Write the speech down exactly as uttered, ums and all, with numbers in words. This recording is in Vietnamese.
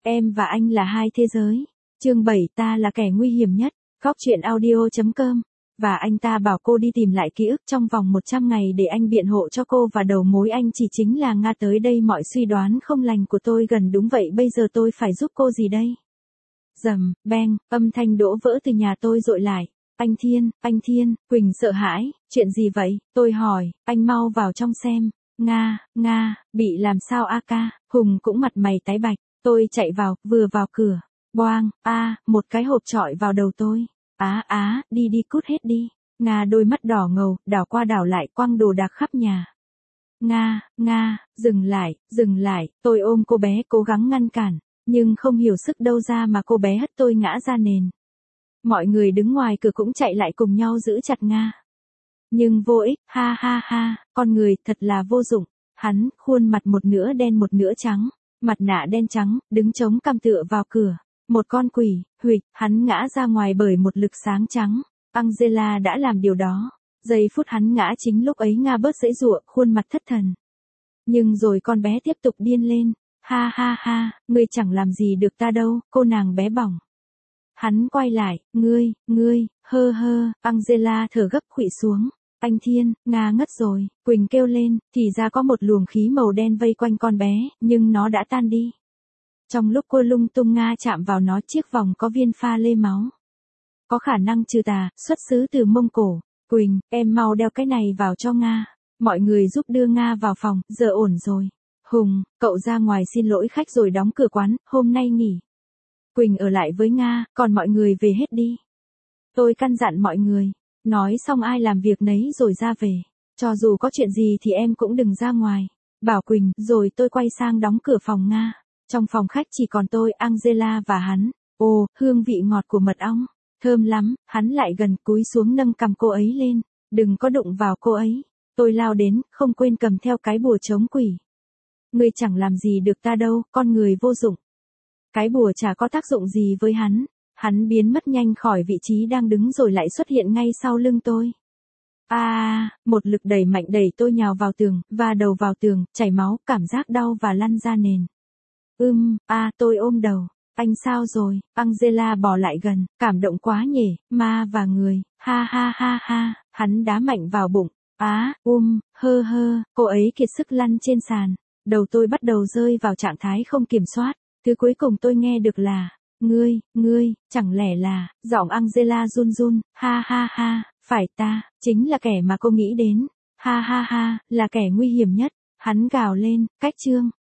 Em và anh là hai thế giới. Chương bảy, ta là kẻ nguy hiểm nhất. Góc truyện audio chấm com. Và anh ta bảo cô đi tìm lại ký ức trong vòng một trăm ngày để anh biện hộ cho cô, và đầu mối anh chỉ chính là Nga. Tới đây mọi suy đoán không lành của tôi gần đúng vậy. Bây giờ tôi phải giúp cô gì đây? Rầm, beng, âm thanh đổ vỡ từ nhà tôi dội lại. Anh Thiên, anh Thiên, Quỳnh sợ hãi. Chuyện gì vậy? Tôi hỏi. Anh mau vào trong xem. Nga, Nga, bị làm sao a ca? Hùng cũng mặt mày tái bạch. Tôi chạy vào, vừa vào cửa. Boang, a, một cái hộp trọi vào đầu tôi. Á á, đi đi cút hết đi. Nga đôi mắt đỏ ngầu, đảo qua đảo lại quăng đồ đạc khắp nhà. Nga, Nga, dừng lại, dừng lại. Tôi ôm cô bé cố gắng ngăn cản, nhưng không hiểu sức đâu ra mà cô bé hất tôi ngã ra nền. Mọi người đứng ngoài cửa cũng chạy lại cùng nhau giữ chặt Nga. Nhưng vô ích, ha ha ha, con người thật là vô dụng. Hắn, khuôn mặt một nửa đen một nửa trắng, mặt nạ đen trắng, đứng chống cằm tựa vào cửa. Một con quỷ, huỵch, hắn ngã ra ngoài bởi một lực sáng trắng. Angela đã làm điều đó. Giây phút hắn ngã chính lúc ấy Nga bớt giãy giụa, khuôn mặt thất thần. Nhưng rồi con bé tiếp tục điên lên. Ha ha ha, ngươi chẳng làm gì được ta đâu, cô nàng bé bỏng. Hắn quay lại, ngươi, ngươi, hơ hơ, Angela thở gấp khuỵu xuống. Anh Thiên, Nga ngất rồi, Quỳnh kêu lên, thì ra có một luồng khí màu đen vây quanh con bé, nhưng nó đã tan đi. Trong lúc cô lung tung Nga chạm vào nó, chiếc vòng có viên pha lê máu. Có khả năng trừ tà, xuất xứ từ Mông Cổ. Quỳnh, em mau đeo cái này vào cho Nga. Mọi người giúp đưa Nga vào phòng, giờ ổn rồi. Hùng, cậu ra ngoài xin lỗi khách rồi đóng cửa quán, hôm nay nghỉ. Quỳnh ở lại với Nga, còn mọi người về hết đi. Tôi căn dặn mọi người. Nói xong ai làm việc nấy rồi ra về. Cho dù có chuyện gì thì em cũng đừng ra ngoài. Bảo Quỳnh, rồi tôi quay sang đóng cửa phòng Nga. Trong phòng khách chỉ còn tôi, Angela và hắn. Ồ, hương vị ngọt của mật ong. Thơm lắm, hắn lại gần cúi xuống nâng cầm cô ấy lên. Đừng có đụng vào cô ấy. Tôi lao đến, không quên cầm theo cái bùa chống quỷ. Ngươi chẳng làm gì được ta đâu, con người vô dụng. Cái bùa chả có tác dụng gì với hắn. Hắn biến mất nhanh khỏi vị trí đang đứng rồi lại xuất hiện ngay sau lưng tôi. A, à, một lực đẩy mạnh đẩy tôi nhào vào tường, và đầu vào tường, chảy máu, cảm giác đau và lăn ra nền. Ưm, a, à, tôi ôm đầu. Anh sao rồi? Angela bò lại gần, cảm động quá nhỉ, ma và người, ha ha ha ha, hắn đá mạnh vào bụng. Á, à, um, hơ hơ, cô ấy kiệt sức lăn trên sàn. Đầu tôi bắt đầu rơi vào trạng thái không kiểm soát. Thứ cuối cùng tôi nghe được là, ngươi, ngươi, chẳng lẽ là, giọng Angela run run, ha ha ha, phải ta, chính là kẻ mà cô nghĩ đến. Ha ha ha, là kẻ nguy hiểm nhất. Hắn gào lên, cách chương.